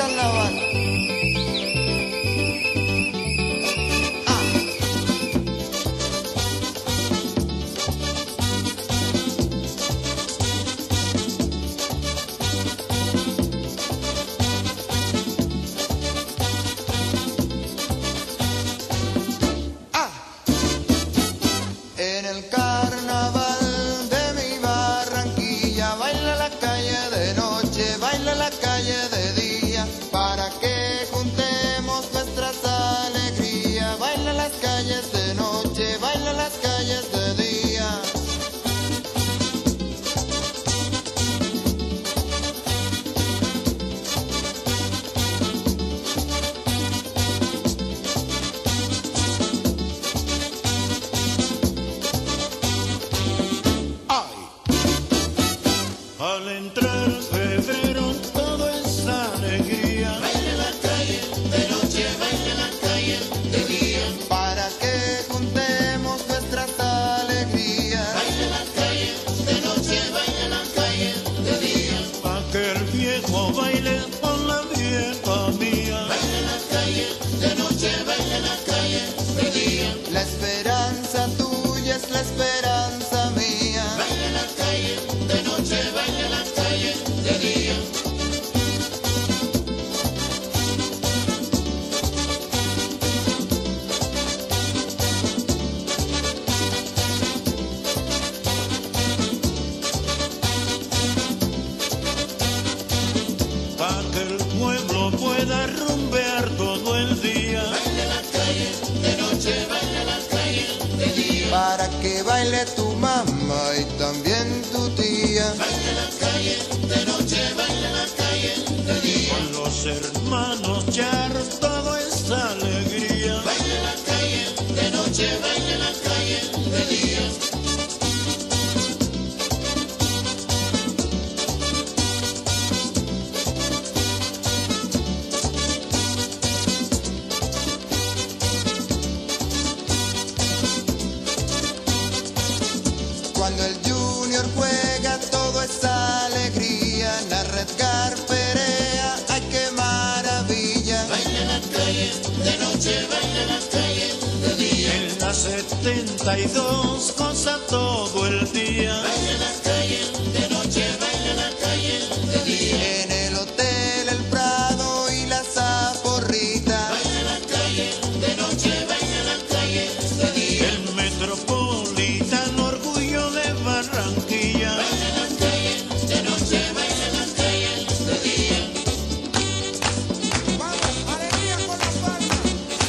carnaval. En el carnaval de mi Barranquilla, baila la calle de noche, baila la calle de día, para que juntemos nuestras alegrías. Baila las calles de noche, baila las calles de día. Al entrar febrero todo es alegría. Baila la calle de noche, baila la calle de día. Para que juntemos nuestras alegrías. Baila la calle de noche, baila la calle de día. Pa' que el viejo baile con la vieja mía. Baila la calle de noche, baila la calle de día. La esperanza tuya es la esperanza mía. Baila la calle de noche, baila la calle de día. Pa' que el pueblo pueda rumbear todo el día. Baila la calle de noche, baila la calle de día. Para que baile tu mamá y también tu tía. Baila la calle de noche, baila la calle de día. Con los hermanos charros todo es alegría. Baila la calle de noche, baila la calle de día. Cuando el Junior juega todo es alegría. La Red Perea, ay qué maravilla. Baila la calle de noche, baila la calle de día. En la 72 cosa todo el día. Baila la calle de noche, baila la calle de día. En el hotel El Prado y la Saporrita. Baila la calle de noche, baila la calle de día. El metropolitano orgullo de Barranquilla. Baila la calle de noche, baila la calle de día. Vamos, alegría con las palmas.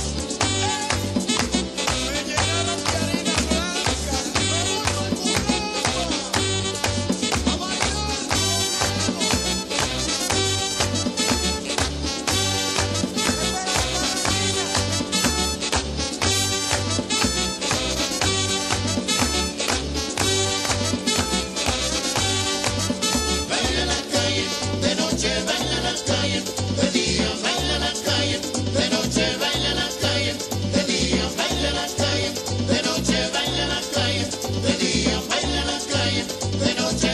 Me llenaron de harina blanca, me vuelvo el burro. A bailar. Baila la calle de noche, baila la calle de día. Baila la calle de noche, baila la calle de día. Baila la calle de noche, baila la calle de día. Baila la calle de noche,